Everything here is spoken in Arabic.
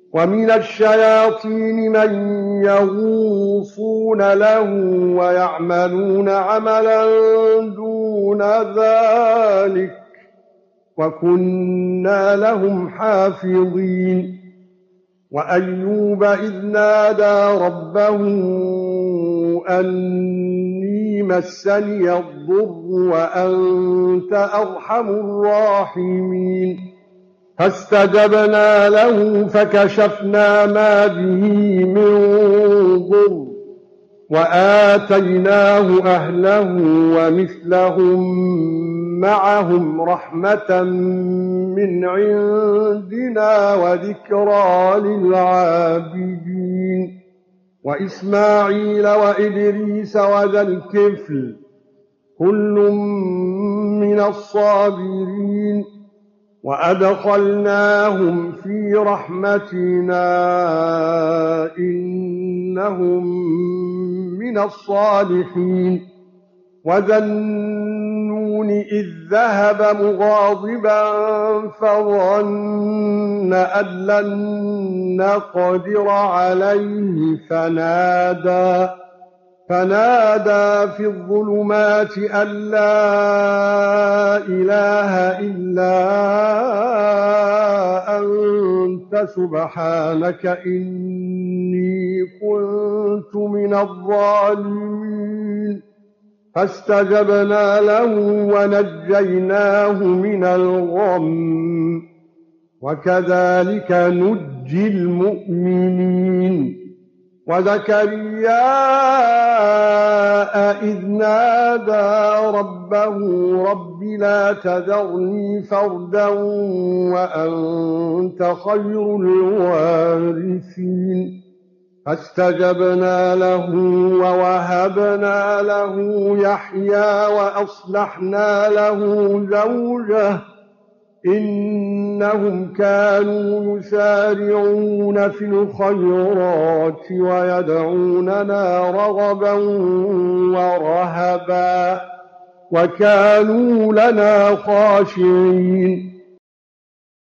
ومن الشياطين من يغوصون له ويعملون عملا دون ذلك وكنا لهم حافظين. وأيوب إذ نادى ربه أني مسني الضر وأنت أرحم الراحمين فاستجبنا له فكشفنا ما به من ضر وآتيناه أهله ومثلهم معهم رحمة من عندنا وذكرى للعابدين. وإسماعيل وإدريس وذا الكفل كل من الصابرين وأدخلناهم في رحمتنا إنهم من الصالحين. وذا النون إذ ذهب مغاضبا فظن أن لن نقدر عليه فنادى في الظلمات أن لا إله إلا أنت سبحانك إني كنت من الظالمين فاستجبنا له ونجيناه من الغم وكذلك نجي المؤمنين. وزكريا إذ نادى ربه رب لا تذرني فردا وأنت خير الوارثين فاستجبنا له ووهبنا له يحيى وأصلحنا له زوجه إنهم كانوا يسارعون في الخيرات ويدعوننا رغبا ورهبا وكانوا لنا خاشعين.